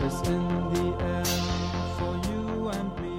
is in the air for you and me.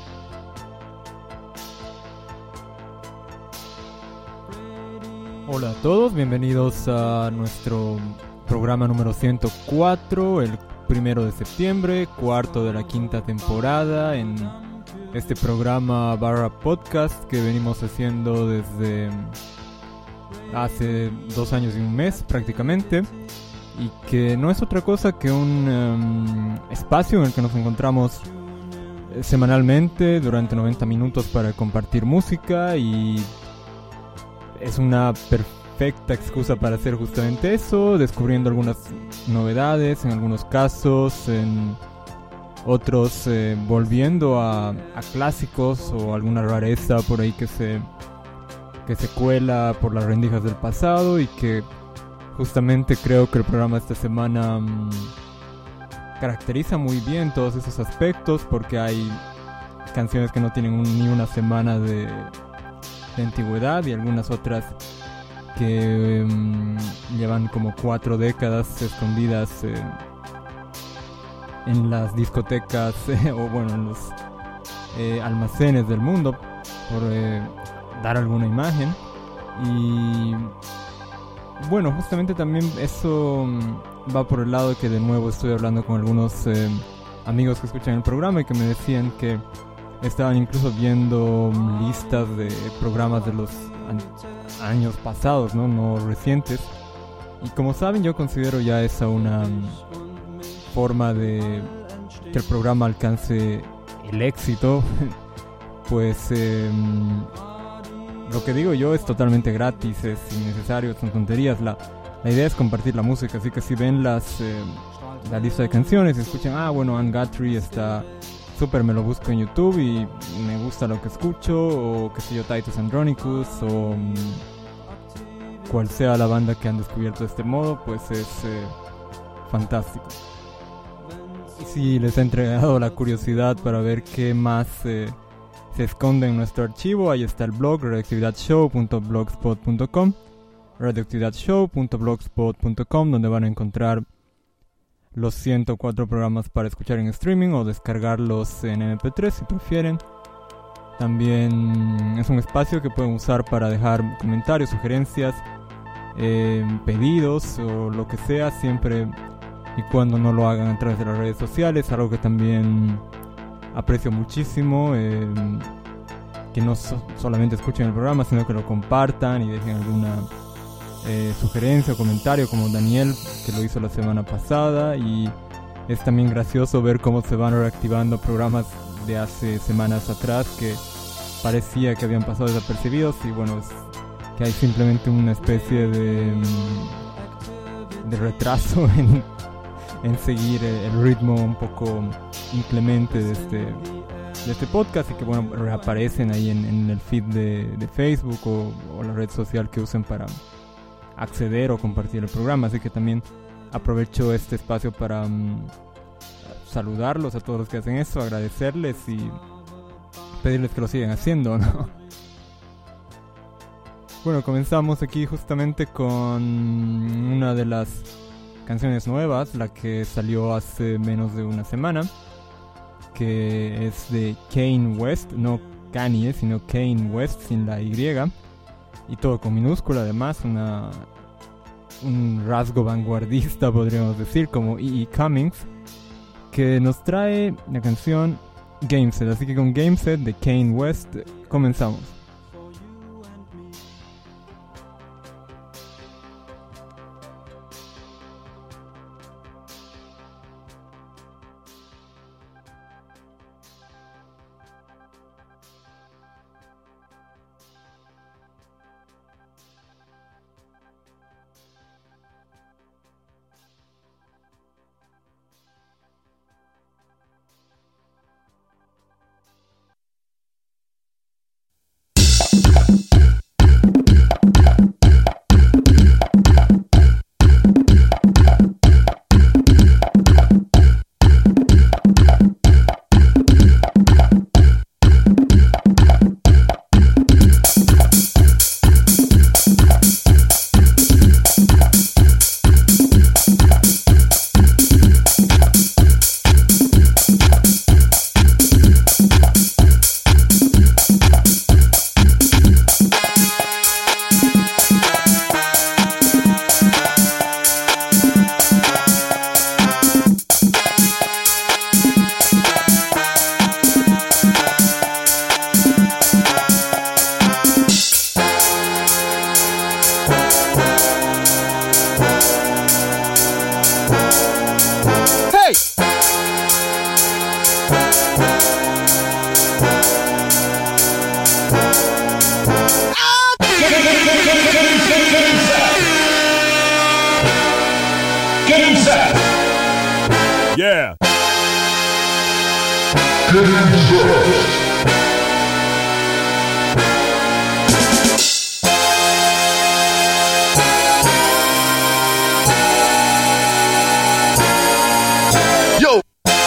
Hola a todos, bienvenidos a nuestro programa número 104, el 1 de septiembre, cuarto de la quinta temporada en este programa barra podcast que venimos haciendo desde hace 2 años y un mes prácticamente, y que no es otra cosa que un espacio en el que nos encontramos semanalmente durante 90 minutos para compartir música, y es una perfecta excusa para hacer justamente eso, descubriendo algunas novedades en algunos casos, en otros volviendo a clásicos o alguna rareza por ahí que se cuela por las rendijas del pasado, y que justamente creo que el programa de esta semana caracteriza muy bien todos esos aspectos, porque hay canciones que no tienen ni una semana de antigüedad, y algunas otras que llevan como 4 décadas escondidas en las discotecas o bueno, en los almacenes del mundo, por dar alguna imagen. Y bueno, justamente también eso va por el lado de que de nuevo estoy hablando con algunos amigos que escuchan el programa y que me decían que estaban incluso viendo listas de programas de los años pasados, no recientes. Y como saben, yo considero ya esa una forma de que el programa alcance el éxito. Pues lo que digo yo es totalmente gratis, es innecesario, son tonterías. La idea es compartir la música, así que si ven la lista de canciones y escuchan, bueno, Anne Guthrie está súper, me lo busco en YouTube y me gusta lo que escucho, o qué sé yo, Titus Andronicus, o cual sea la banda que han descubierto de este modo, pues es fantástico. Y si les ha entregado la curiosidad para ver qué más se esconde en nuestro archivo, ahí está el blog radioactividadshow.blogspot.com, radioactividadshow.blogspot.com, donde van a encontrar los 104 programas para escuchar en streaming o descargarlos en MP3 si prefieren. También es un espacio que pueden usar para dejar comentarios, sugerencias, pedidos o lo que sea, siempre y cuando no lo hagan a través de las redes sociales, algo que también aprecio muchísimo, que no solamente escuchen el programa, sino que lo compartan y dejen alguna sugerencia o comentario, como Daniel, que lo hizo la semana pasada. Y es también gracioso ver cómo se van reactivando programas de hace semanas atrás que parecía que habían pasado desapercibidos, y bueno, es que hay simplemente una especie de retraso en seguir el ritmo un poco inclemente de este podcast, y que bueno, reaparecen ahí en el feed de Facebook o la red social que usen para acceder o compartir el programa. Así que también aprovecho este espacio para saludarlos a todos los que hacen eso, agradecerles y pedirles que lo sigan haciendo, ¿no? Bueno, comenzamos aquí justamente con una de las canciones nuevas, la que salió hace menos de una semana, que es de Kanye West, no Kanye, sino Kanye West sin la Y, y todo con minúscula, además un rasgo vanguardista, podríamos decir, como E.E. Cummings, que nos trae la canción Game Set. Así que con Game Set de Kanye West comenzamos. Game set. Yeah. Game set. Yo.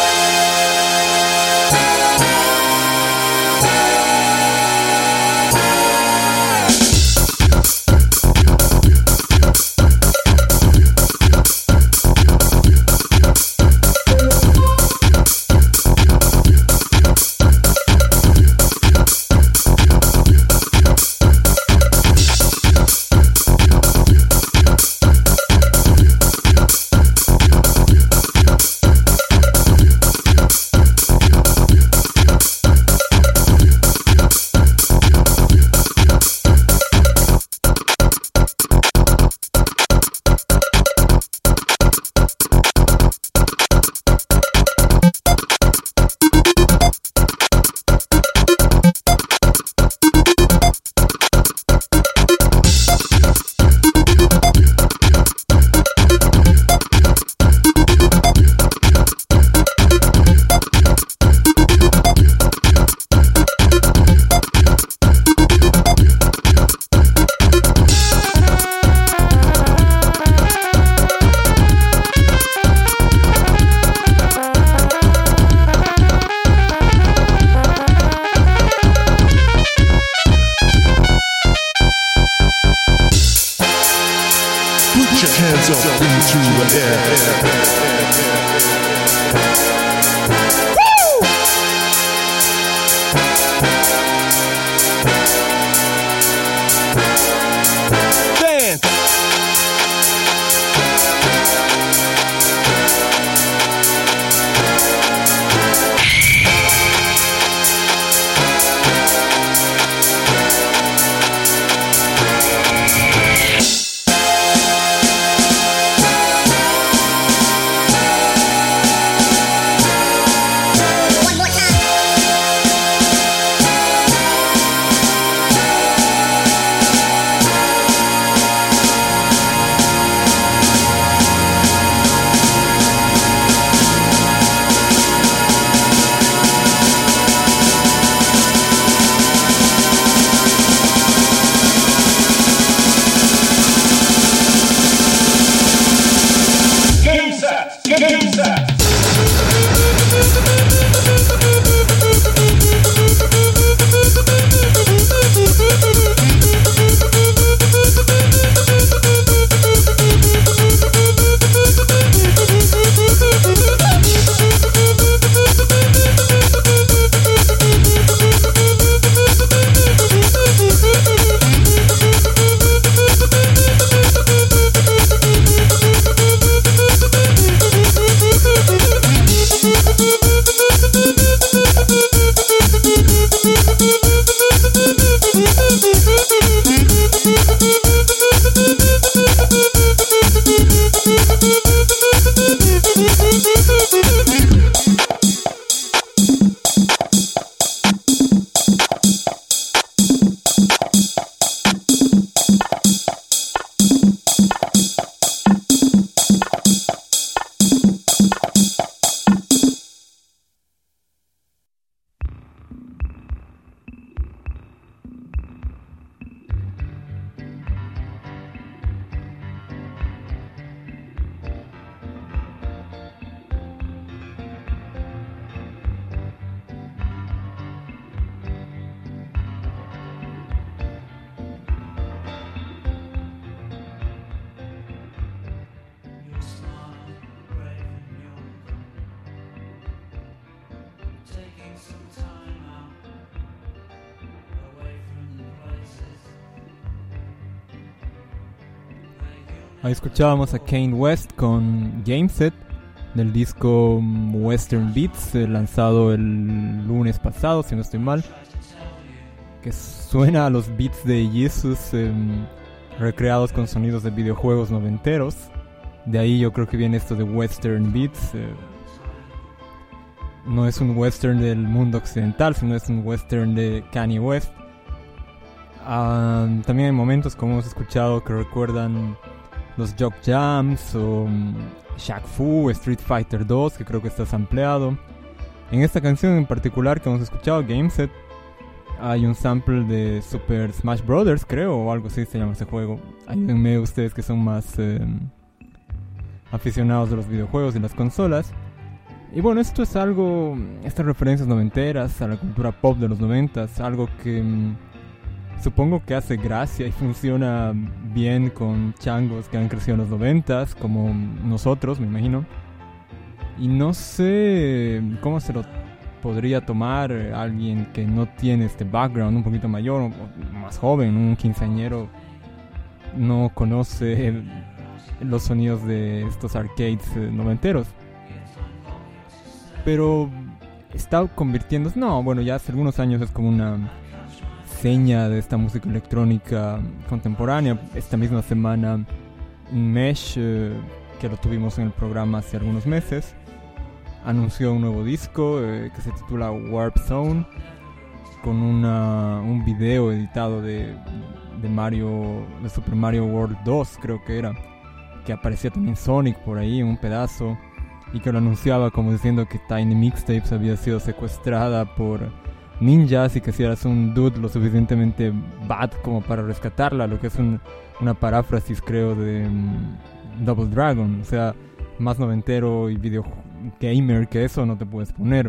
Put your hands up into the air. Dance. Game set. Game set. Ahí escuchábamos a Kanye West con Game Set del disco Western Beats, lanzado el lunes pasado, si no estoy mal, que suena a los beats de Jesus recreados con sonidos de videojuegos noventeros. De ahí yo creo que viene esto de Western Beats. No es un western del mundo occidental, sino es un western de Kanye West. También hay momentos, como hemos escuchado, que recuerdan los Jock Jams o Shaq Fu, Street Fighter 2, que creo que está sampleado. En esta canción en particular que hemos escuchado, Game Set, hay un sample de Super Smash Brothers, creo, o algo así se llama ese juego. Ayúdenme ustedes que son más aficionados de los videojuegos y las consolas. Y bueno, esto es algo, estas referencias noventeras a la cultura pop de los noventas, algo que supongo que hace gracia y funciona bien con changos que han crecido en los noventas, como nosotros, me imagino. Y no sé cómo se lo podría tomar alguien que no tiene este background, un poquito mayor o más joven, un quinceañero, no conoce los sonidos de estos arcades noventeros. Pero está convirtiéndose, no, bueno, ya hace algunos años es como una seña de esta música electrónica contemporánea. Esta misma semana Mesh, que lo tuvimos en el programa hace algunos meses, anunció un nuevo disco que se titula Warp Zone, con un video editado de Super Mario World 2, creo que era, que aparecía también Sonic por ahí en un pedazo, y que lo anunciaba como diciendo que Tiny Mixtapes había sido secuestrada por ninjas y que si eras un dude lo suficientemente bad como para rescatarla, lo que es una paráfrasis, creo, de Double Dragon. O sea, más noventero y video gamer que eso no te puedes poner.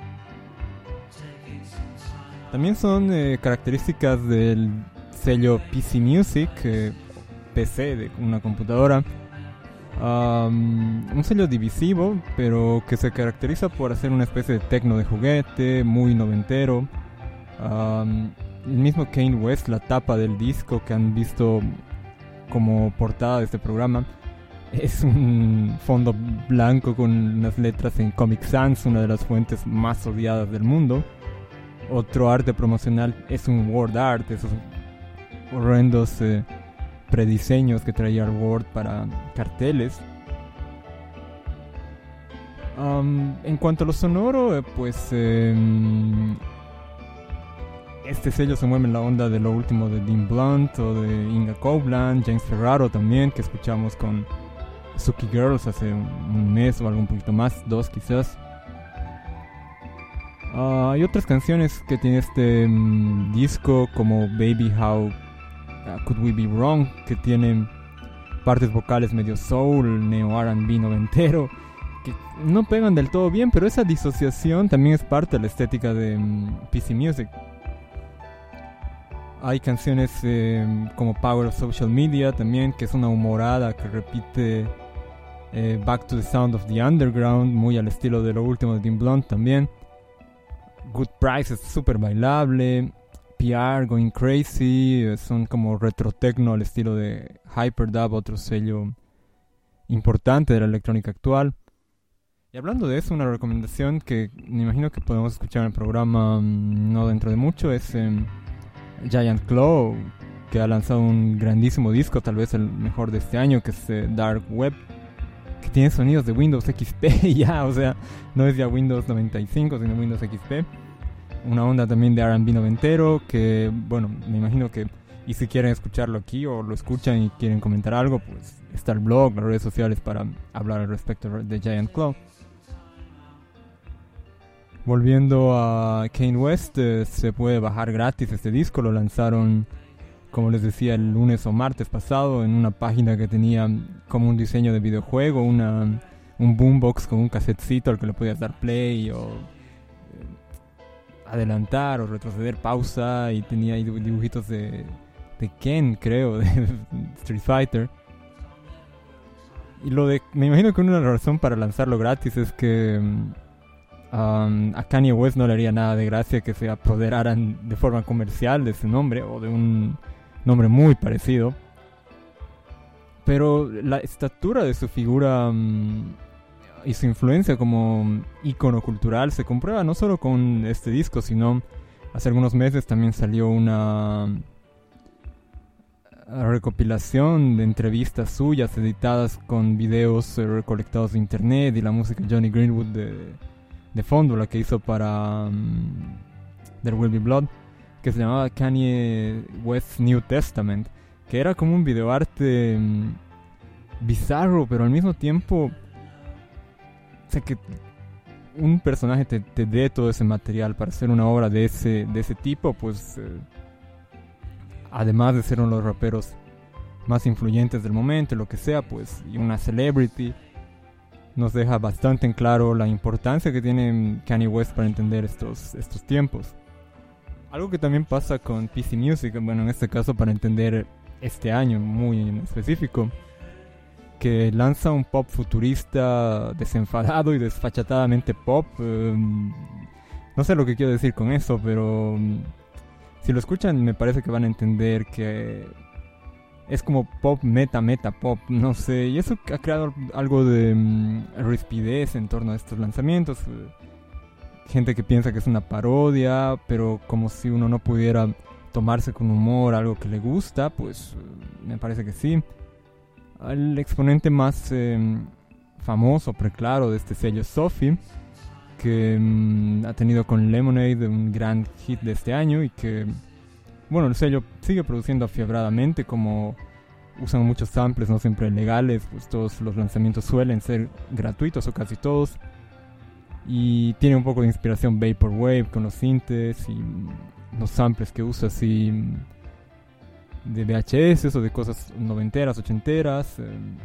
También son características del sello PC Music, PC de una computadora. Un sello divisivo, pero que se caracteriza por hacer una especie de techno de juguete, muy noventero. El mismo Kanye West, la tapa del disco que han visto como portada de este programa, es un fondo blanco con unas letras en Comic Sans, una de las fuentes más odiadas del mundo. Otro arte promocional es un word art, esos horrendos prediseños que traía el Word para carteles. En cuanto a lo sonoro, pues este sello se mueve en la onda de lo último de Dean Blunt o de Inga Copeland, James Ferraro también, que escuchamos con Suki Girls hace un mes o algo un poquito más, 2 quizás. Hay otras canciones que tiene este disco, como Baby How Could We Be Wrong, que tienen partes vocales medio soul, neo R&B noventero, que no pegan del todo bien, pero esa disociación también es parte de la estética de PC Music. Hay canciones como Power of Social Media también, que es una humorada que repite Back to the Sound of the Underground, muy al estilo de lo último de Dean Blunt también. Good Price es súper bailable. PR, Going Crazy, son como retro techno al estilo de Hyperdub, otro sello importante de la electrónica actual. Y hablando de eso, una recomendación que me imagino que podemos escuchar en el programa no dentro de mucho es Giant Claw, que ha lanzado un grandísimo disco, tal vez el mejor de este año, que es Dark Web, que tiene sonidos de Windows XP ya, o sea, no es ya Windows 95, sino Windows XP. Una onda también de R&B noventero, que bueno, me imagino que, y si quieren escucharlo aquí o lo escuchan y quieren comentar algo, pues está el blog, las redes sociales para hablar al respecto de Giant Claw. Volviendo a Kanye West, se puede bajar gratis este disco, lo lanzaron, como les decía, el lunes o martes pasado en una página que tenía como un diseño de videojuego, un boombox con un casetcito al que le podías dar play o adelantar o retroceder, pausa, y tenía ahí dibujitos de Ken, creo, de Street Fighter. Y me imagino que una razón para lanzarlo gratis es que a Kanye West no le haría nada de gracia que se apoderaran de forma comercial de su nombre o de un nombre muy parecido. Pero la estatura de su figura y su influencia como ícono cultural se comprueba no solo con este disco, sino hace algunos meses también salió una recopilación de entrevistas suyas editadas con videos recolectados de internet y la música de Johnny Greenwood de fondo, la que hizo para There Will Be Blood, que se llamaba Kanye West's New Testament, que era como un videoarte bizarro, pero al mismo tiempo, o sea, que un personaje te dé todo ese material para hacer una obra de ese tipo, pues además de ser uno de los raperos más influyentes del momento, lo que sea, pues, y una celebrity, nos deja bastante en claro la importancia que tiene Kanye West para entender estos tiempos. Algo que también pasa con PC Music, bueno, en este caso para entender este año muy en específico, que lanza un pop futurista desenfadado y desfachatadamente pop. No sé lo que quiero decir con eso, pero si lo escuchan me parece que van a entender que es como pop meta pop, no sé, y eso ha creado algo de rispidez en torno a estos lanzamientos. Gente que piensa que es una parodia, pero como si uno no pudiera tomarse con humor algo que le gusta, pues me parece que sí. El exponente más famoso, preclaro de este sello es Sophie, que ha tenido con Lemonade un gran hit de este año y que, bueno, el sello sigue produciendo afiebradamente, como usan muchos samples, no siempre legales, pues todos los lanzamientos suelen ser gratuitos o casi todos, y tiene un poco de inspiración Vaporwave con los sintes y los samples que usa así de VHS o de cosas noventeras, ochenteras.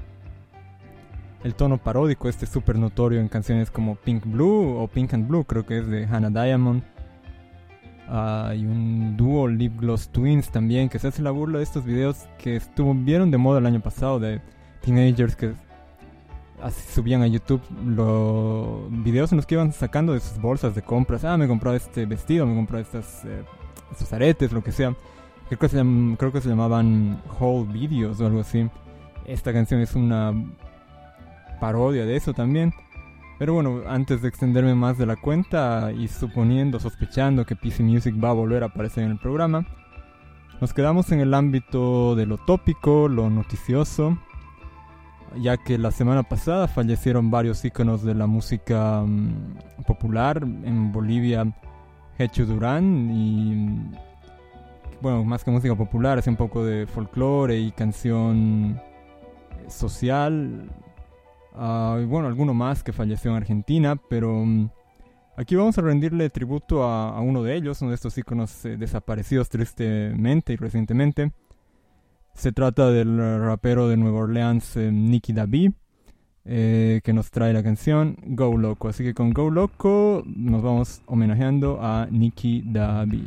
El tono paródico súper notorio en canciones como Pink Blue o Pink and Blue, creo que es de Hannah Diamond. Hay un dúo, Lip Gloss Twins también, que se hace la burla de estos videos que estuvieron de moda el año pasado, de teenagers que subían a YouTube los videos en los que iban sacando de sus bolsas de compras. Me compró este vestido, me compró estos aretes, lo que sea. Creo que se llamaban Whole Videos o algo así. Esta canción es una parodia de eso también. Pero bueno, antes de extenderme más de la cuenta y sospechando que PC Music va a volver a aparecer en el programa, nos quedamos en el ámbito de lo tópico, lo noticioso, ya que la semana pasada fallecieron varios íconos de la música popular. En Bolivia, Hecho Durán, y bueno, más que música popular, es un poco de folclore y canción social. Y bueno, alguno más que falleció en Argentina, pero aquí vamos a rendirle tributo a uno de ellos, uno de estos íconos desaparecidos tristemente y recientemente. Se trata del rapero de Nueva Orleans, Nicky Davi, que nos trae la canción Go Loco. Así que con Go Loco nos vamos homenajeando a Nicky Davi.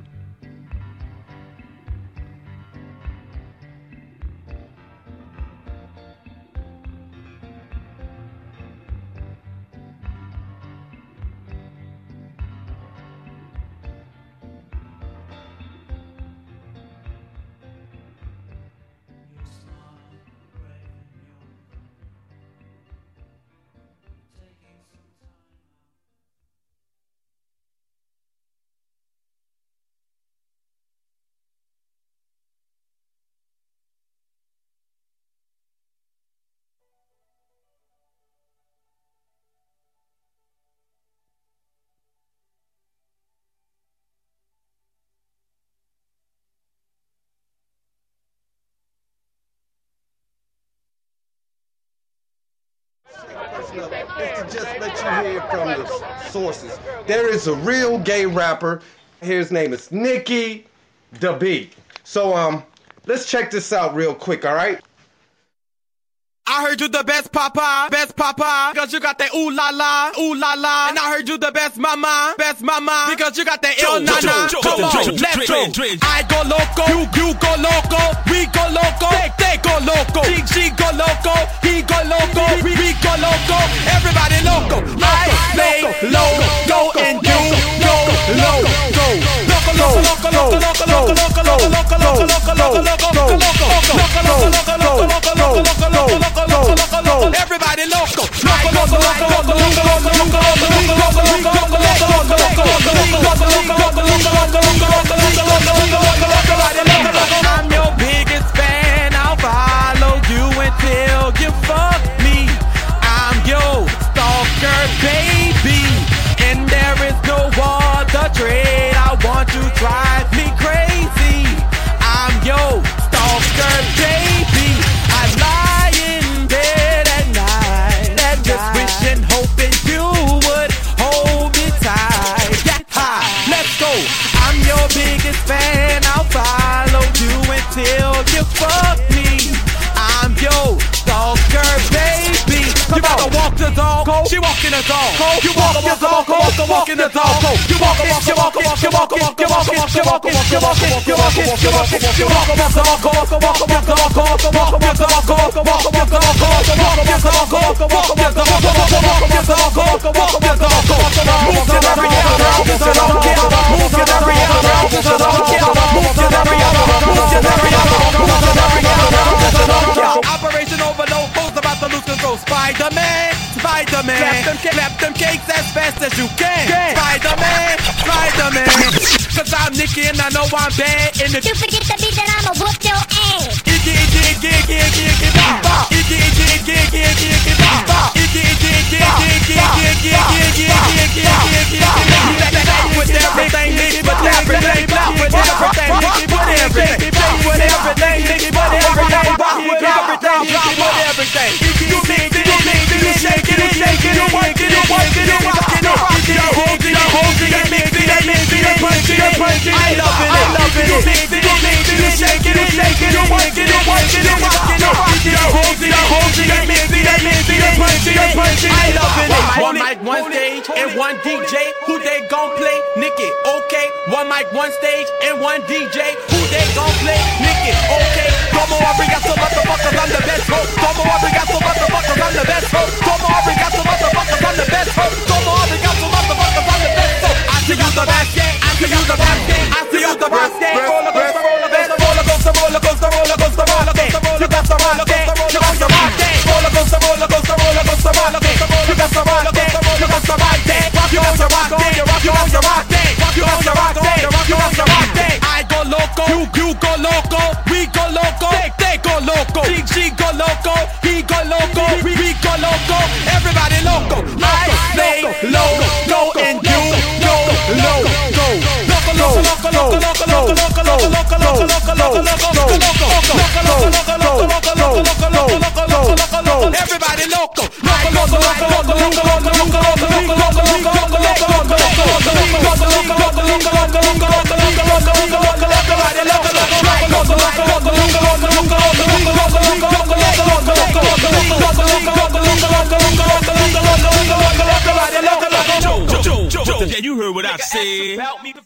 It's to just let you hear from the sources. There is a real gay rapper. His name is Nicky Davi. So let's check this out real quick, all right? I heard you the best papa, because you got that ooh la la. And I heard you the best mama, because you got that ill nana. Come on, let's go. I go loco, you go loco, we go loco, they go loco, she go loco, he go loco, we go loco, everybody loco. I lay low, go and you go loco. Everybody loco. I'm your biggest fan. I'll follow you until you fuck me. I'm your stalker, baby, and there is no other trade. I want you to drive me crazy. I'm your stalker, baby. I lie in bed. cold. She walk in the door. You walk in the door. Walk in the door. You walk in. You walk in. You walk in. You walk in. You walk in. You walk in. You walk in. You walk in. You walk in the door. Walk in the door. Walk in the door. Walk in the door. Walk in the door. Walk in the door. Walk in the door. Walk in the door. Walk in the door. Move to the area. Move to the area. Move to the area. Move to the area. Move to the area. Move to the area. Move to the area. Operation Overload. Goes about to lose control. Spider-Man. Spider-Man. Clap them cakes as fast as you can. Spider-Man. Spider-Man. Cause I'm Nicky and I know I'm bad. In the You forget the beat that I'ma whoop your ass. One mic, one stage, and one DJ. Who they gon' play? Nicky, okay. One mic, one stage, and one DJ. Who they gon' play? Nicky, okay. Como obrigado, motherfuckers, I'm the best host. Como obrigado, motherfuckers, I'm the best host. Como obrigado, motherfuckers, I'm the best host. Como obrigado, motherfuckers, I'm the best host. I see you the best, I see you the best, I see you the best. Roller coaster, roller coaster, roller coaster, roller coaster, roller coaster, roller coaster, roller coaster, roller coaster, roller coaster, roller coaster, roller coaster, roller coaster, roller coaster, you got some roller coaster, roller coaster, right there. You got some rock there, you got some rock there, you got some rock there, you got some rock there. I go loco, you go loco, we go loco, they go loco, she go loco, he go loco, we go loco, everybody loco. I say loco and you go loco. Everybody loco. Yeah, you heard what I said.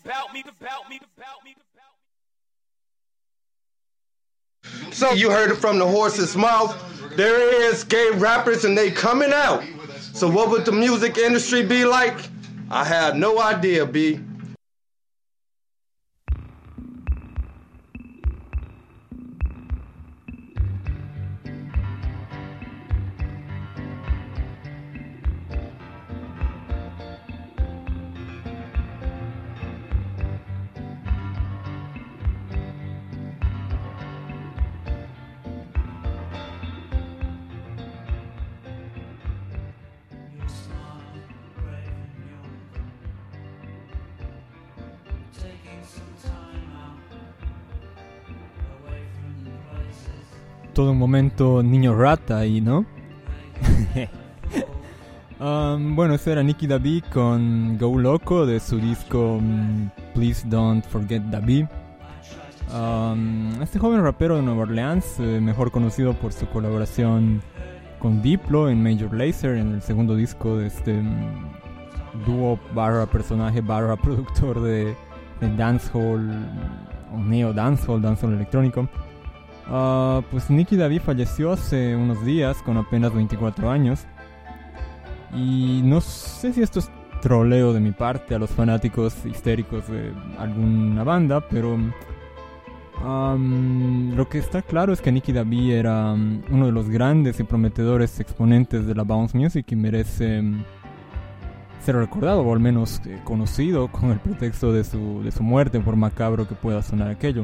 So you heard it from the horse's mouth. There is gay rappers and they coming out. So what would the music industry be like? I have no idea, B. Todo un momento niño rata ahí, ¿no? Bueno, eso era Nicky Dabi con Go Loco de su disco Please Don't Forget Dabi. Este joven rapero de Nueva Orleans, mejor conocido por su colaboración con Diplo en Major Lazer, en el segundo disco de este dúo barra personaje barra productor de dancehall o neo dancehall electrónico. Pues Nicky Dabi falleció hace unos días con apenas 24 años. Y no sé si esto es troleo de mi parte a los fanáticos histéricos de alguna banda, pero lo que está claro es que Nicky Dabi era uno de los grandes y prometedores exponentes de la bounce music y merece ser recordado o al menos conocido con el pretexto de su muerte, por macabro que pueda sonar aquello.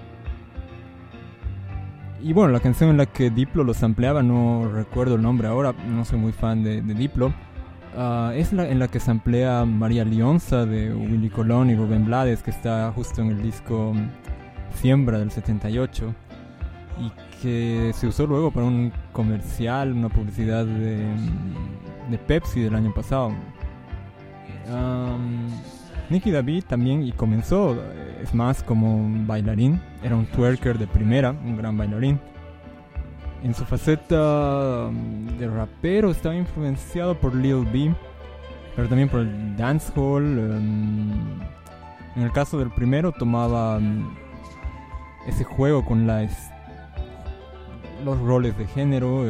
Y bueno, la canción en la que Diplo lo sampleaba, no recuerdo el nombre ahora, no soy muy fan de Diplo. Es en la que samplea María Lionza de Willy Colón y Rubén Blades, que está justo en el disco Siembra del 78 y que se usó luego para un comercial, una publicidad de Pepsi del año pasado. Nicky Dabi también y comenzó, es más, como bailarín, era un twerker de primera, un gran bailarín. en su faceta de rapero estaba influenciado por Lil B, pero también por el dancehall. En el caso del primero tomaba ese juego con los roles de género.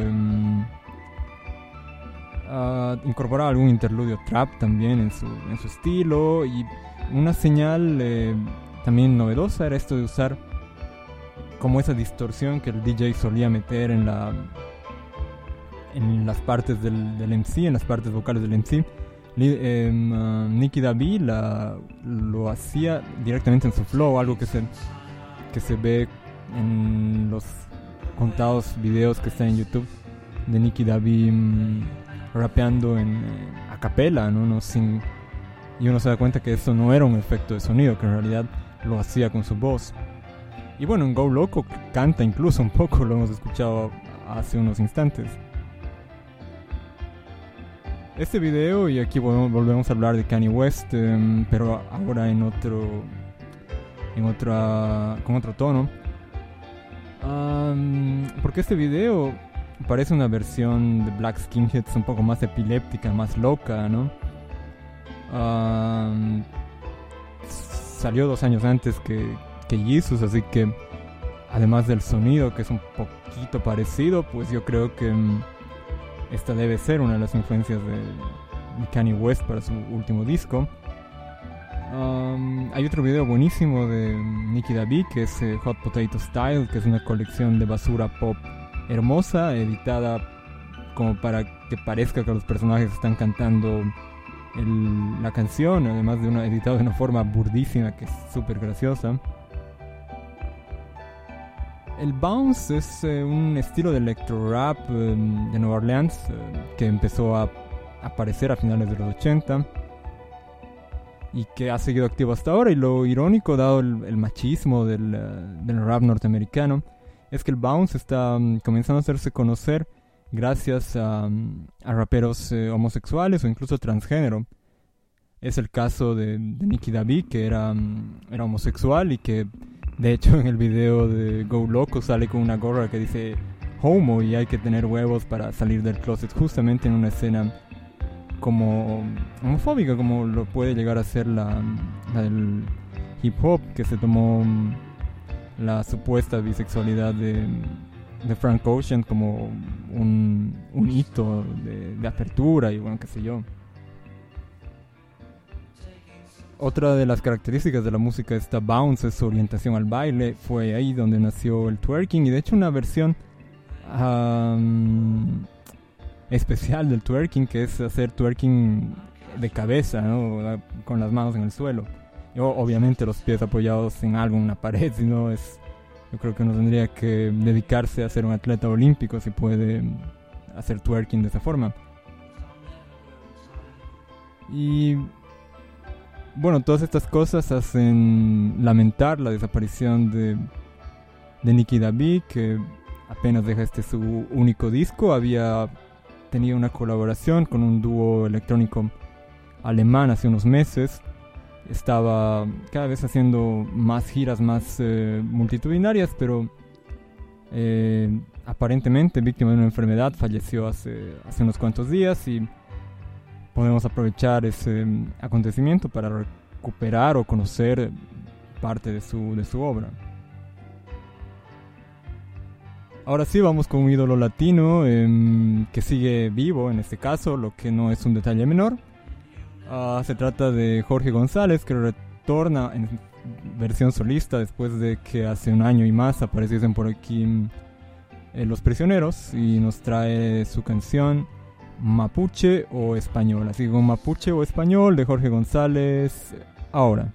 Incorporaba algún interludio trap también en su estilo, y una señal también novedosa era esto de usar como esa distorsión que el DJ solía meter en las partes del MC, en las partes vocales del MC. Nicky Davi lo hacía directamente en su flow, algo que se ve en los contados videos que están en YouTube de Nicky Davi rapeando a capela, ¿no? Y uno se da cuenta que eso no era un efecto de sonido, que en realidad lo hacía con su voz. Y bueno, en Go Loco canta incluso un poco, lo hemos escuchado hace unos instantes. Este video, y aquí volvemos a hablar de Kanye West, pero ahora con otro tono. Porque este video parece una versión de Black Skinheads un poco más epiléptica, más loca, ¿no? Salió 2 años antes que Jesus, así que además del sonido, que es un poquito parecido, pues yo creo que esta debe ser una de las influencias de Kanye West para su último disco. Hay otro video buenísimo de Nicky Davi, que es Hot Potato Style, que es una colección de basura pop hermosa, editada como para que parezca que los personajes están cantando la canción, además editado de una forma burdísima que es súper graciosa. El bounce es un estilo de electro rap de Nueva Orleans que empezó a aparecer a finales de los 80 y que ha seguido activo hasta ahora. Y lo irónico, dado el machismo del rap norteamericano, es que el bounce está comenzando a hacerse conocer gracias a raperos homosexuales o incluso transgénero. Es el caso de Nicky Davi, que era homosexual y que de hecho en el video de Go Loco sale con una gorra que dice homo y hay que tener huevos para salir del closet, justamente en una escena como homofóbica, como lo puede llegar a ser la del hip hop, que se tomó la supuesta bisexualidad de Frank Ocean como un hito de apertura y bueno, qué sé yo. Otra de las características de la música de esta bounce es su orientación al baile. Fue ahí donde nació el twerking, y de hecho una versión especial del twerking, que es hacer twerking de cabeza, ¿no? Con las manos en el suelo. Y obviamente los pies apoyados en algo, en una pared, yo creo que uno tendría que dedicarse a ser un atleta olímpico si puede hacer twerking de esa forma. Y bueno, todas estas cosas hacen lamentar la desaparición de Nicky Davi, que apenas deja su único disco. Había tenido una colaboración con un dúo electrónico alemán hace unos meses. Estaba cada vez haciendo más giras más multitudinarias, pero aparentemente víctima de una enfermedad, falleció hace unos cuantos días, y podemos aprovechar ese acontecimiento para recuperar o conocer parte de su obra. Ahora sí, vamos con un ídolo latino que sigue vivo en este caso, lo que no es un detalle menor. Se trata de Jorge González, que retorna en versión solista después de que hace un año y más apareciesen por aquí Los Prisioneros, y nos trae su canción Mapuche o Español. Así que con Mapuche o Español de Jorge González ahora.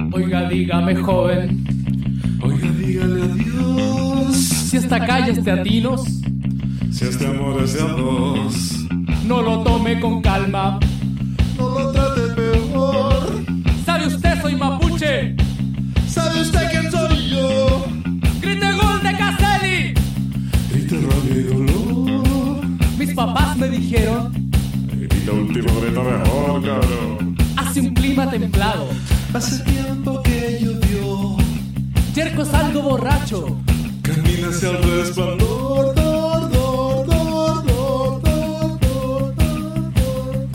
Oiga, dígame, joven. Oiga, dígale adiós. Si esta calle es de atinos, Si este amor es de a dos, no lo tome con calma. no lo trate peor. ¿Sabe usted, soy mapuche? ¿Sabe usted quién soy yo? ¡Grite gol de Caselli! Triste rabia y dolor. Mis papás me dijeron, Y lo último grita mejor, cabrón. hace un clima templado. Hace tiempo que llovió. Yerko es algo borracho. Camina hacia el resplandor. Dor, dor, dor, dor, dor, dor, dor, dor.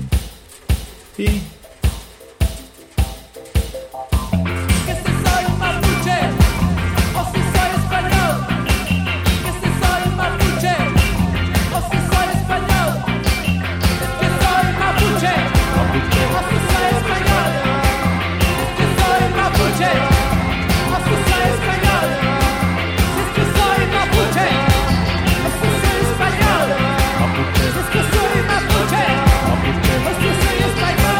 Y Que si soy mapuche o si soy español. Que si soy mapuche o si soy español. Es que soy mapuche o si soy español. Es que soy mapuche o si soy español. Es que soy mapuche o si soy español. Es que soy mapuche o si soy español.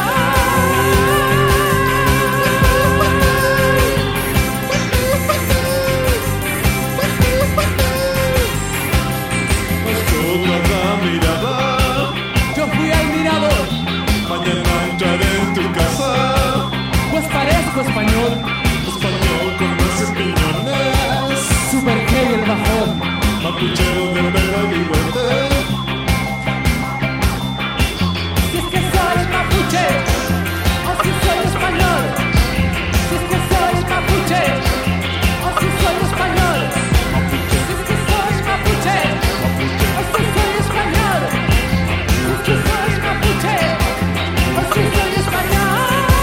otra mirada. Yo fui al mirador, Mañana entraré en tu casa. pues parezco español. Español con más piñones. Super heavy el bajón. Mapuchero de verdad bigote. Si es que soy mapuche, o si soy español. Si es que soy mapuche, o si soy español. Si es que soy mapuche, o si soy español. Si es que soy mapuche, o si soy español.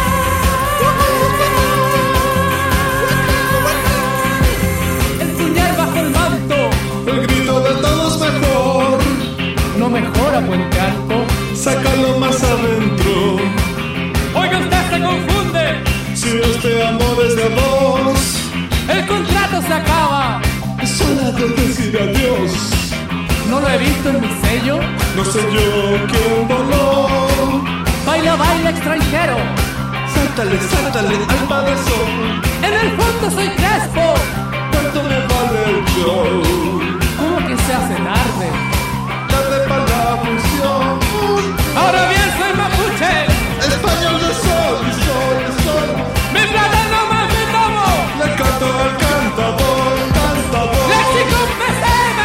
El puñal bajo el manto El grito de todos mejor. no mejora Puente Alto. Sácalo más adentro. Oiga, usted se confunde. Si este amor es de dos, El contrato se acaba. es hora de decir adiós. No lo he visto en mi sello. No sé yo quién voló. Baila, baila extranjero. Sáltale, sáltale, alma de sol. En el fondo soy Crespo. ¿Cuánto me vale el show? ¿Cómo que se hace tarde? Tarde para la función. Ahora bien soy mapuche. Español de sol y sol y sol. Mi plata no más me tomo. Le canto al cantador, cantador. Léxico PCM.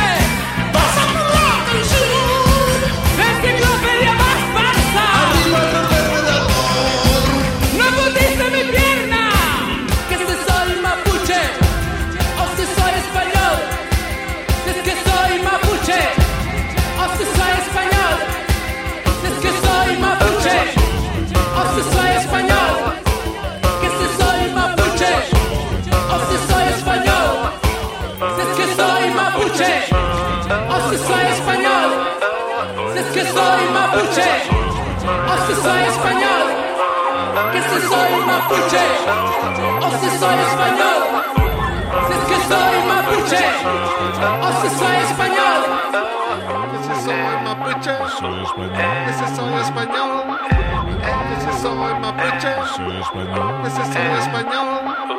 La enciclopedia más falsa. Arriba el depredador. No pusiste mi pierna. Que si soy mapuche o si soy español. Es que soy mapuche o si soy español. Es que soy mapuche o si soy español. Que si soy mapuche o si soy español. Es que soy mapuche o si soy español. Es que soy mapuche o si soy español. Que si soy mapuche o si soy español. Es que soy mapuche o si soy español. Ese soy mapuche. Soy español. Ese soy español. Ese soy mapuche. Soy español. Ese soy español.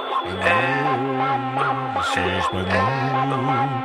Soy español.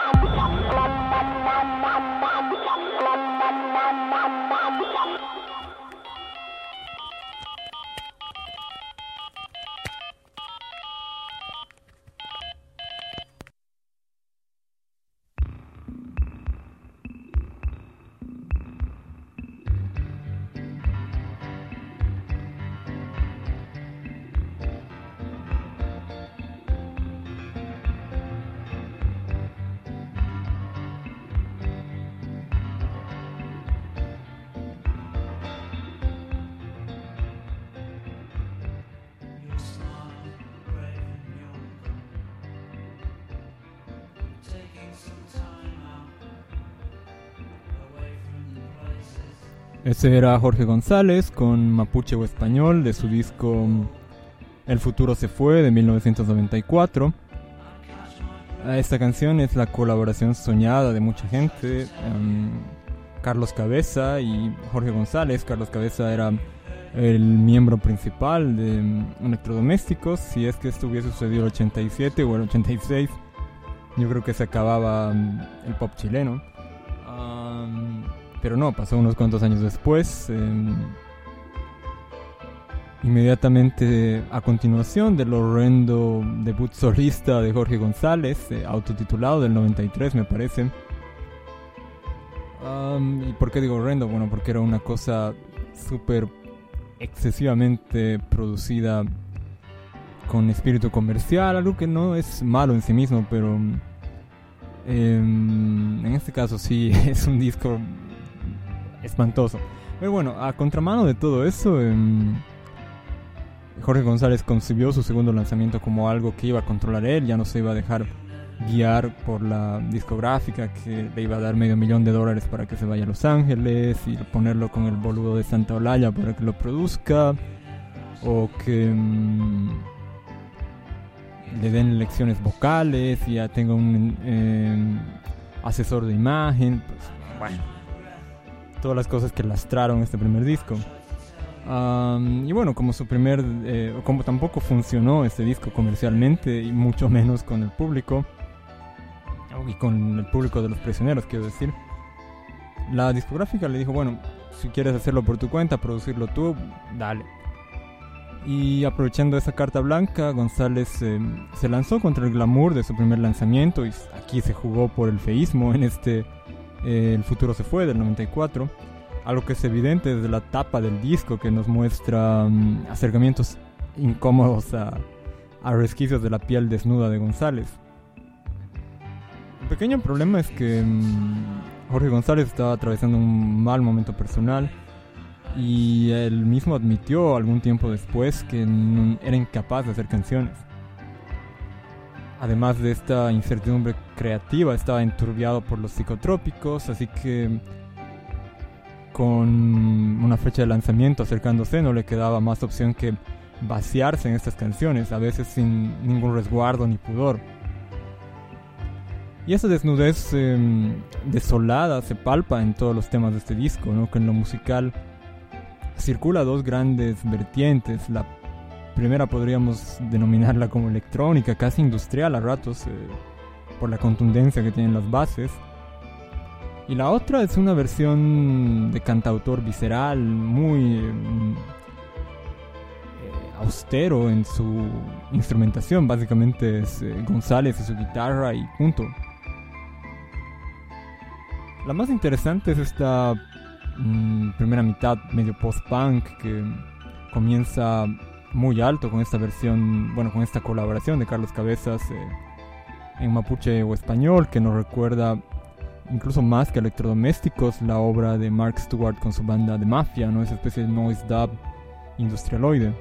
Ese era Jorge González con Mapuche o Español de su disco El futuro se fue de 1994. Esta canción es la colaboración soñada de mucha gente. Carlos Cabeza y Jorge González. Carlos Cabeza era el miembro principal de Electrodomésticos. Si es que esto hubiese sucedido el 87 o el 86, yo creo que se acababa el pop chileno. Pero no, pasó unos cuantos años después. Inmediatamente a continuación del horrendo debut solista de Jorge González, autotitulado del 93 me parece. ¿Y por qué digo horrendo? Bueno, porque era una cosa súper excesivamente producida con espíritu comercial, algo que no es malo en sí mismo, pero en este caso sí es un disco espantoso. Pero bueno, a contramano de todo eso, Jorge González concibió su segundo lanzamiento como algo que iba a controlar él, ya no se iba a dejar guiar por la discográfica que le iba a dar $500,000 para que se vaya a Los Ángeles y ponerlo con el boludo de Santa Olalla para que lo produzca, o que le den lecciones vocales y ya tenga un asesor de imagen. Pues, bueno, todas las cosas que lastraron este primer disco. Y bueno, como como tampoco funcionó este disco comercialmente y mucho menos con el público, y con el público de Los Prisioneros, quiero decir, la discográfica le dijo, bueno, si quieres hacerlo por tu cuenta, producirlo tú, dale. Y aprovechando esa carta blanca, González se lanzó contra el glamour de su primer lanzamiento, y aquí se jugó por el feísmo en El Futuro Se Fue, del 94. Algo que es evidente desde la tapa del disco, que nos muestra acercamientos incómodos a resquicios de la piel desnuda de González. El pequeño problema es que Jorge González estaba atravesando un mal momento personal, y él mismo admitió algún tiempo después que era incapaz de hacer canciones. Además de esta incertidumbre creativa, estaba enturbiado por los psicotrópicos, así que con una fecha de lanzamiento acercándose no le quedaba más opción que vaciarse en estas canciones, a veces sin ningún resguardo ni pudor. Y esa desnudez desolada se palpa en todos los temas de este disco, ¿no? Que en lo musical circula dos grandes vertientes. La primera podríamos denominarla como electrónica, casi industrial a ratos, por la contundencia que tienen las bases. Y la otra es una versión de cantautor visceral, muy austero en su instrumentación. Básicamente es González y su guitarra y punto. La más interesante es esta primera mitad medio post-punk que comienza muy alto con esta versión, bueno, con esta colaboración de Carlos Cabezas en mapuche o español, que nos recuerda incluso más que Electrodomésticos la obra de Mark Stewart con su banda de Mafia, ¿no? Esa especie de noise dub industrialoide.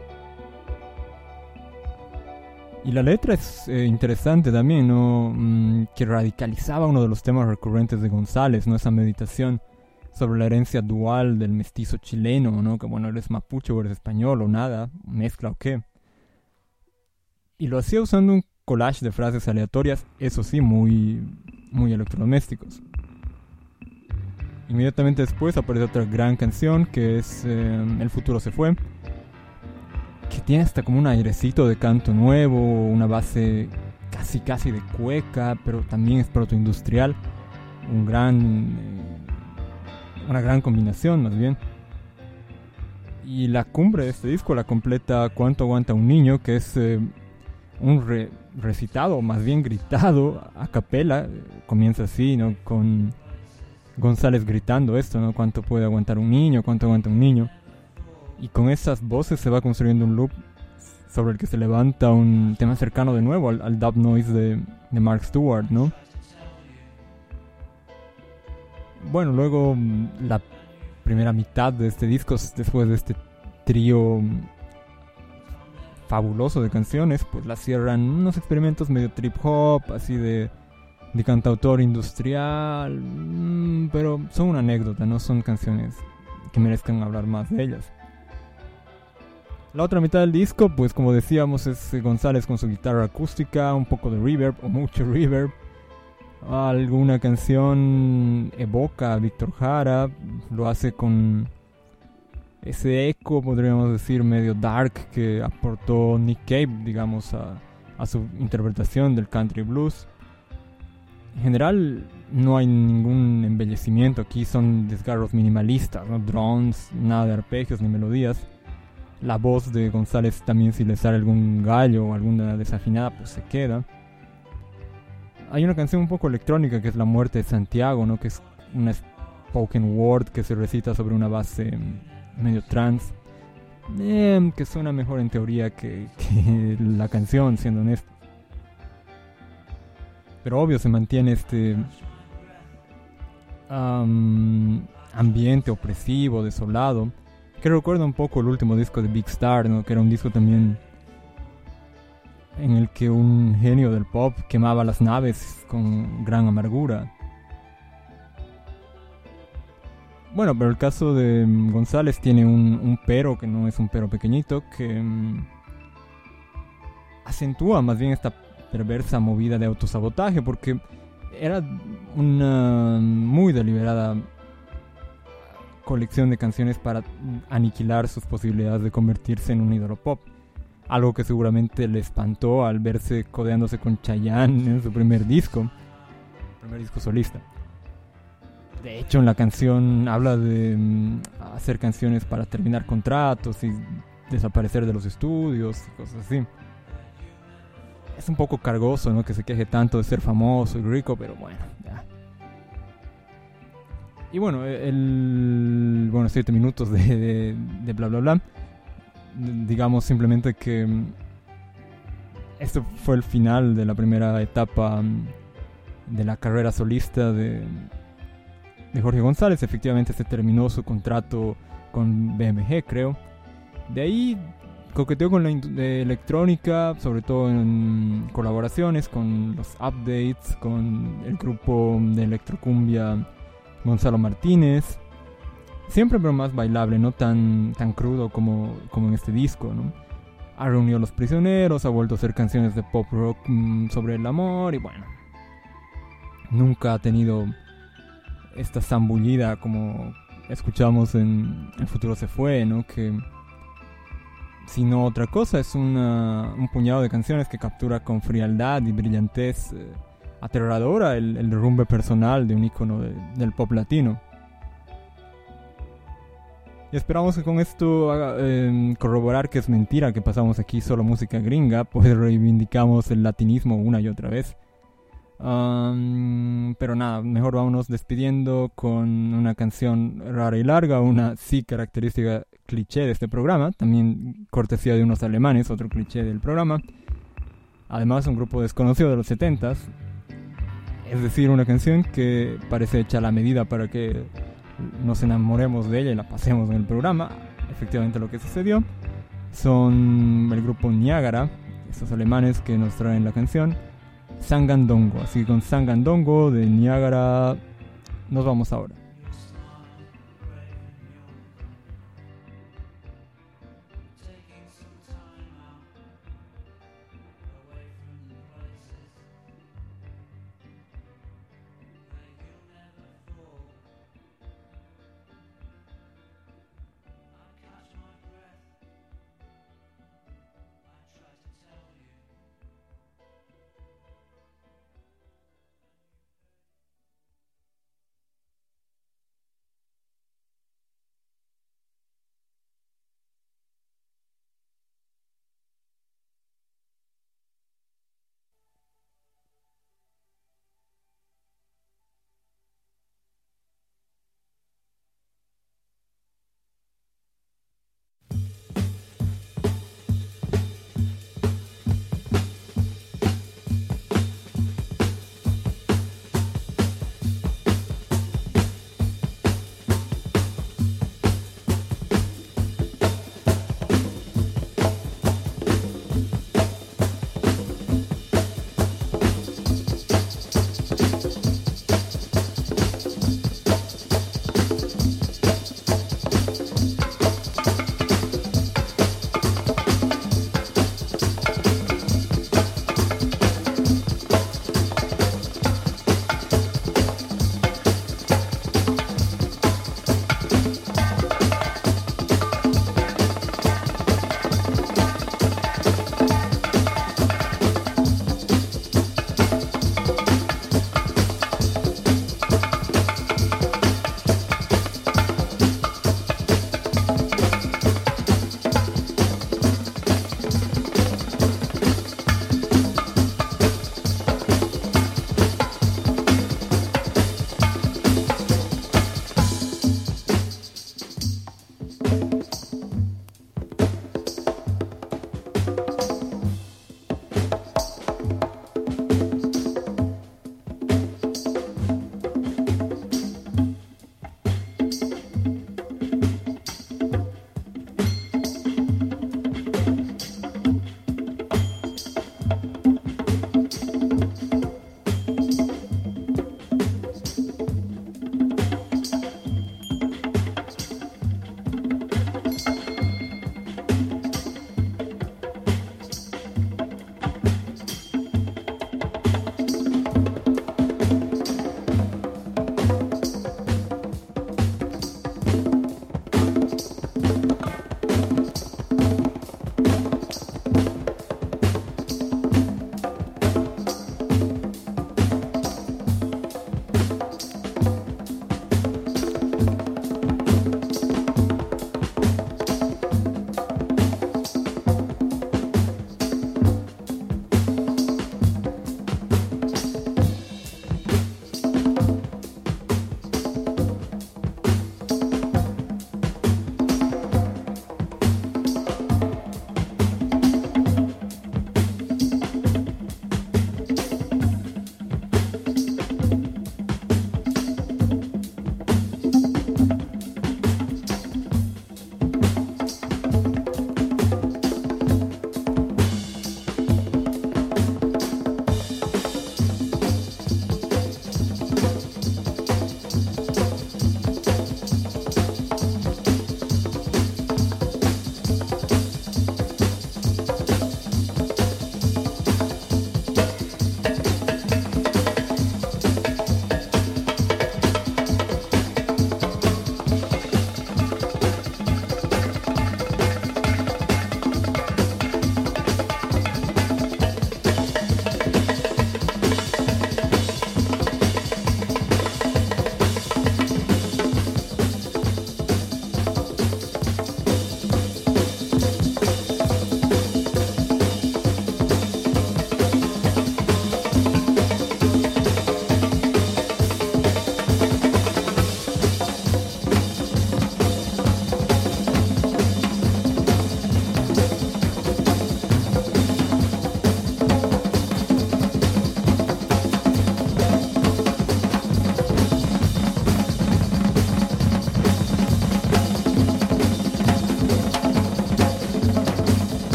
Y la letra es interesante también, ¿no? Que radicalizaba uno de los temas recurrentes de González, ¿no? Esa meditación sobre la herencia dual del mestizo chileno, ¿no? Que bueno, eres mapuche o eres español o nada, mezcla o qué. Y lo hacía usando un collage de frases aleatorias, eso sí, muy Electrodomésticos. Inmediatamente después aparece otra gran canción que es El Futuro Se Fue, que tiene hasta como un airecito de canto nuevo, una base casi de cueca, pero también es protoindustrial, una gran combinación más bien. Y la cumbre de este disco la completa Cuánto Aguanta un Niño, que es un recitado, más bien gritado, a capela. Comienza así, ¿no? Con González gritando esto, ¿no? Cuánto puede aguantar un niño, cuánto aguanta un niño. Y con esas voces se va construyendo un loop sobre el que se levanta un tema cercano de nuevo al dub noise de Mark Stewart, ¿no? Bueno, luego la primera mitad de este disco, después de este trío fabuloso de canciones, pues la cierran unos experimentos medio trip hop, así de cantautor industrial, pero son una anécdota, no son canciones que merezcan hablar más de ellas. La otra mitad del disco, pues como decíamos, es González con su guitarra acústica, un poco de reverb o mucho reverb. Alguna canción evoca a Víctor Jara, lo hace con ese eco, podríamos decir, medio dark que aportó Nick Cave, digamos, a su interpretación del country blues. En general, no hay ningún embellecimiento. Aquí son desgarros minimalistas, no drones, nada de arpegios ni melodías. La voz de González también, si le sale algún gallo o alguna desafinada, pues se queda. Hay una canción un poco electrónica que es La Muerte de Santiago, ¿no? Que es una spoken word que se recita sobre una base medio trance, que suena mejor en teoría que la canción, siendo honesto. Pero obvio se mantiene este ambiente opresivo, desolado, que recuerda un poco el último disco de Big Star, ¿no? Que era un disco también en el que un genio del pop quemaba las naves con gran amargura. Bueno, pero el caso de González tiene un pero, que no es un pero pequeñito, que acentúa más bien esta perversa movida de autosabotaje, porque era una muy deliberada colección de canciones para aniquilar sus posibilidades de convertirse en un ídolo pop. Algo que seguramente le espantó al verse codeándose con Chayanne en su primer disco solista. De hecho, en la canción habla de hacer canciones para terminar contratos y desaparecer de los estudios y cosas así. Es un poco cargoso, ¿no? Que se queje tanto de ser famoso y rico, pero bueno, ya. Y bueno, 7 minutos de bla bla bla. Digamos simplemente que esto fue el final de la primera etapa de la carrera solista de Jorge González. Efectivamente se terminó su contrato con BMG, creo. De ahí coqueteó con la electrónica, sobre todo en colaboraciones con los Updates, con el grupo de electrocumbia Gonzalo Martínez. Siempre pero más bailable, no tan crudo como en este disco, ¿no? Ha reunido a Los Prisioneros, ha vuelto a hacer canciones de pop rock sobre el amor y bueno, nunca ha tenido esta zambullida como escuchamos en El Futuro Se Fue, ¿no? Que sino otra cosa, es un puñado de canciones que captura con frialdad y brillantez aterradora el derrumbe personal de un ícono del pop latino. Y esperamos que con esto haga corroborar que es mentira que pasamos aquí solo música gringa, pues reivindicamos el latinismo una y otra vez. Pero nada, mejor vámonos despidiendo con una canción rara y larga, una sí característica cliché de este programa, también cortesía de unos alemanes, otro cliché del programa. Además, un grupo desconocido de los 70s, es decir, una canción que parece hecha a la medida para que nos enamoremos de ella y la pasemos en el programa. Efectivamente lo que sucedió. Son el grupo Niágara, estos alemanes que nos traen la canción Sangandongo. Así que con Sangandongo de Niágara nos vamos ahora.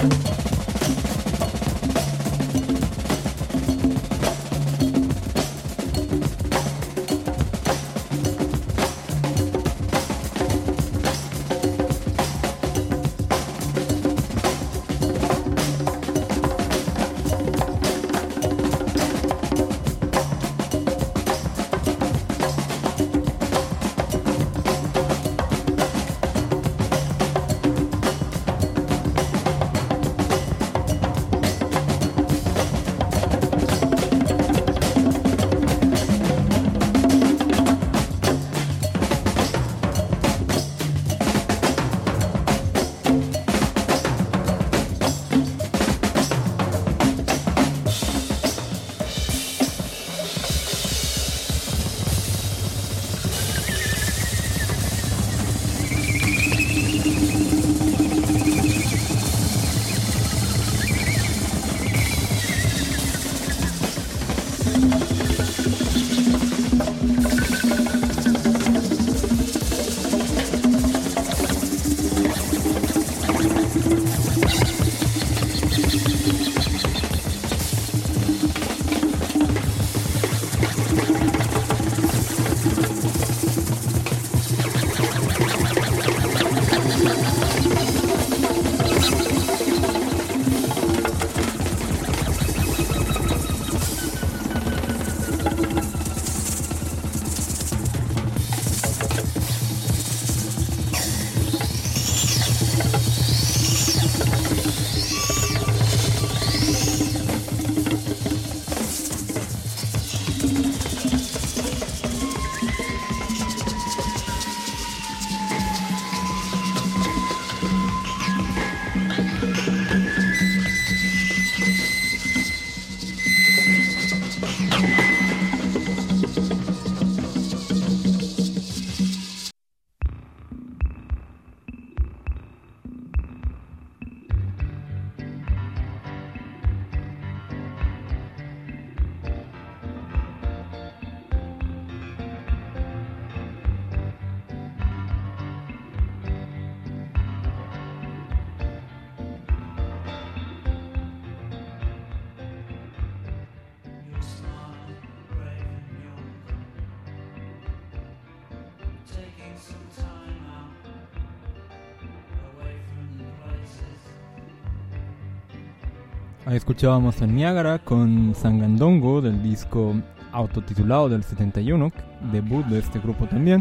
Ahí escuchábamos a Niagara con Sangandongo del disco autotitulado del 71, debut de este grupo también,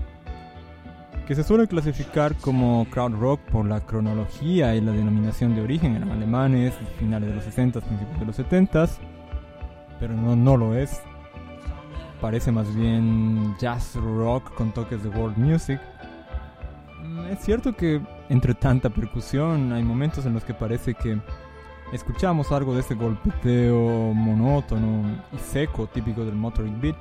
que se suele clasificar como crowd rock por la cronología y la denominación de origen. Eran alemanes, finales de los 60s, principios de los 70s, pero no lo es. Parece más bien jazz rock con toques de world music. Es cierto que entre tanta percusión hay momentos en los que parece que escuchamos algo de ese golpeteo monótono y seco típico del Motorik beat,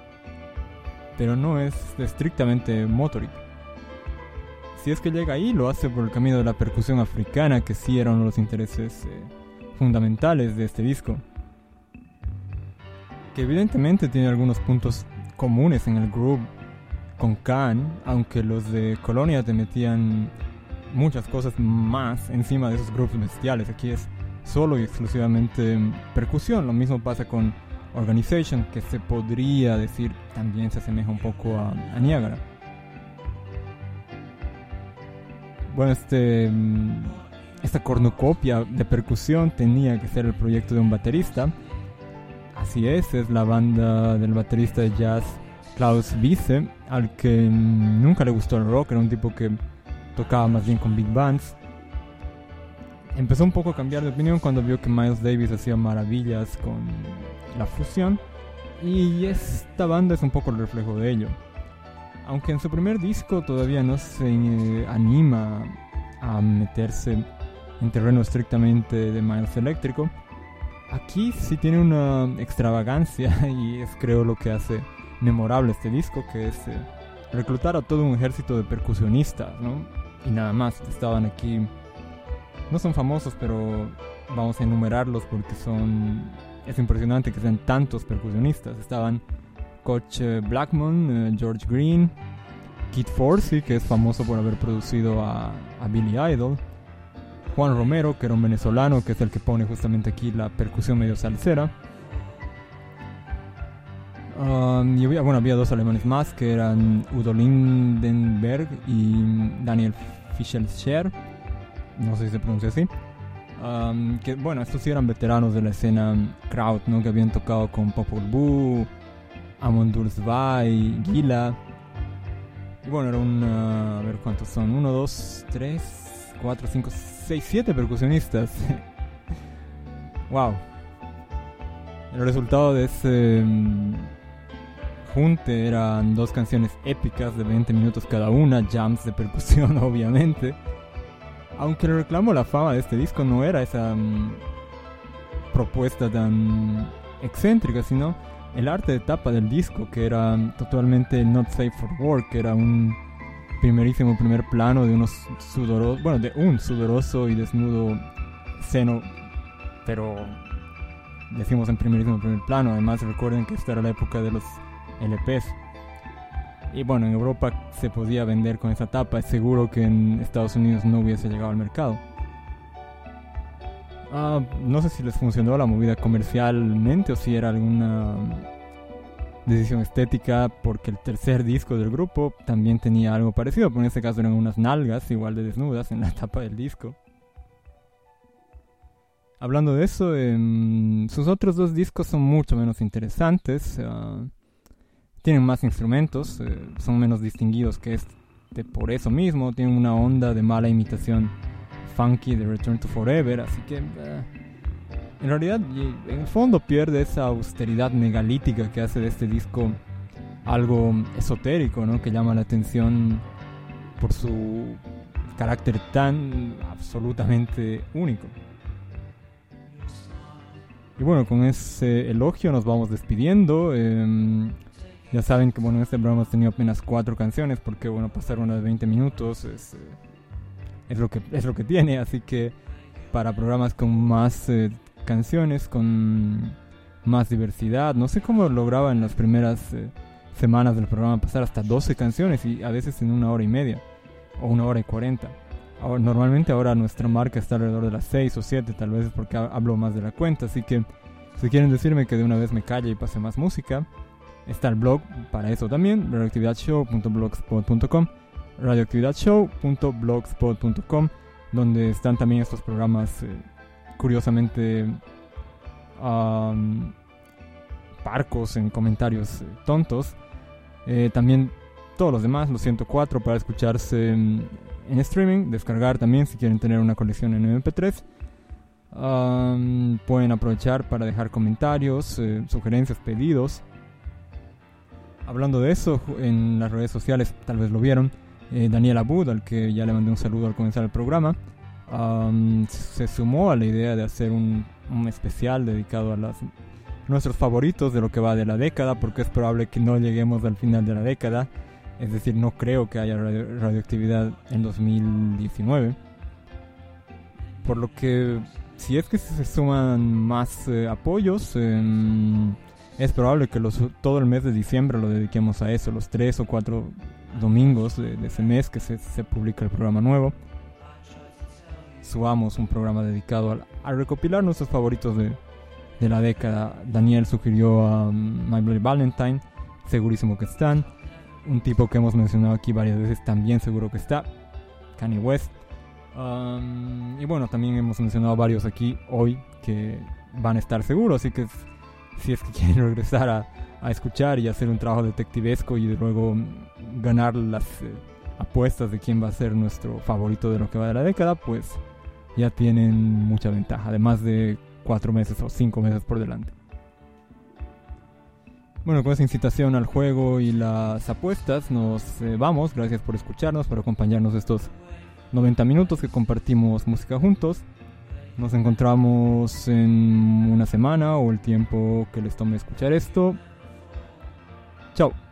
pero no es estrictamente Motorik. Si es que llega ahí, lo hace por el camino de la percusión africana, que sí era uno de los intereses fundamentales de este disco, que evidentemente tiene algunos puntos comunes en el groove con Khan, aunque los de Colonia te metían muchas cosas más encima de esos grooves bestiales. Aquí es solo y exclusivamente percusión. Lo mismo pasa con Organization, que se podría decir también se asemeja un poco a Niagara. Bueno, esta cornucopia de percusión tenía que ser el proyecto de un baterista. Así es la banda del baterista de jazz Klaus Wiese, al que nunca le gustó el rock. Era un tipo que tocaba más bien con big bands. Empezó un poco a cambiar de opinión cuando vio que Miles Davis hacía maravillas con la fusión, y esta banda es un poco el reflejo de ello. Aunque en su primer disco todavía no se anima a meterse en terreno estrictamente de Miles eléctrico, aquí sí tiene una extravagancia, y es creo lo que hace memorable este disco, que es reclutar a todo un ejército de percusionistas, ¿no? Y nada más. Estaban aquí, no son famosos, pero vamos a enumerarlos porque es impresionante que sean tantos percusionistas. Estaban Coach Blackmon, George Green, Kid Forsey, que es famoso por haber producido a Billy Idol, Juan Romero, que era un venezolano, que es el que pone justamente aquí la percusión medio salsera. Y había dos alemanes más, que eran Udo Lindenberg y Daniel Fischelscher, no sé si se pronuncia así. Que bueno, estos sí eran veteranos de la escena Kraut, ¿no? Que habían tocado con Popol Vuh, Amon Durzwei, Gila. Y bueno, era a ver cuántos son, 1, 2, 3, 4, 5, 6, 7 percusionistas. Wow. El resultado de ese junte eran 2 canciones épicas de 20 minutos cada una, jams de percusión obviamente. Aunque el reclamo, la fama de este disco no era esa propuesta tan excéntrica, sino el arte de tapa del disco, que era totalmente not safe for work, que era un primerísimo primer plano de de un sudoroso y desnudo seno, pero decimos en primerísimo primer plano. Además recuerden que esta era la época de los LPs. Y bueno, en Europa se podía vender con esa tapa. Es seguro que en Estados Unidos no hubiese llegado al mercado. No sé si les funcionó la movida comercialmente o si era alguna decisión estética, porque el tercer disco del grupo también tenía algo parecido, pero en este caso eran unas nalgas igual de desnudas en la tapa del disco. Hablando de eso, sus otros 2 discos son mucho menos interesantes. Tienen más instrumentos, son menos distinguidos que este por eso mismo. Tienen una onda de mala imitación funky de Return to Forever, así que en realidad en el fondo pierde esa austeridad megalítica que hace de este disco algo esotérico, ¿no? Que llama la atención por su carácter tan absolutamente único. Y bueno, con ese elogio nos vamos despidiendo. Ya saben que bueno, en este programa hemos tenido apenas 4 canciones, porque bueno, pasar una de 20 minutos es lo que tiene. Así que para programas con más canciones, con más diversidad, no sé cómo lograba en las primeras semanas del programa pasar hasta 12 canciones, y a veces en 1 hora y media o 1 hora y 40. Normalmente ahora nuestra marca está alrededor de las 6 o 7, tal vez es porque hablo más de la cuenta. Así que si quieren decirme que de una vez me calle y pase más música, está el blog para eso también, radioactividadshow.blogspot.com, radioactividadshow.blogspot.com, donde están también estos programas curiosamente parcos en comentarios tontos. También todos los demás, los 104 para escucharse en streaming, descargar también si quieren tener una colección en MP3. Pueden aprovechar para dejar comentarios, sugerencias, pedidos. Hablando de eso, en las redes sociales tal vez lo vieron, Daniel Abud, al que ya le mandé un saludo al comenzar el programa, se sumó a la idea de hacer un especial dedicado a nuestros favoritos de lo que va de la década, porque es probable que no lleguemos al final de la década. Es decir, no creo que haya radioactividad en 2019. Por lo que, si es que se suman más apoyos, es probable que todo el mes de diciembre lo dediquemos a eso, los 3 o 4 domingos de ese mes que se publica el programa nuevo. Subamos un programa dedicado a recopilar nuestros favoritos de la década. Daniel sugirió a My Bloody Valentine, segurísimo que están. Un tipo que hemos mencionado aquí varias veces también seguro que está, Kanye West. Y bueno, también hemos mencionado varios aquí hoy que van a estar seguros, así que si es que quieren regresar a escuchar y hacer un trabajo detectivesco y luego ganar las apuestas de quién va a ser nuestro favorito de lo que va de la década, pues ya tienen mucha ventaja, además de 4 meses o 5 meses por delante. Bueno, con esa incitación al juego y las apuestas nos vamos. Gracias por escucharnos, por acompañarnos estos 90 minutos que compartimos música juntos. Nos encontramos en una semana o el tiempo que les tome escuchar esto. Chao.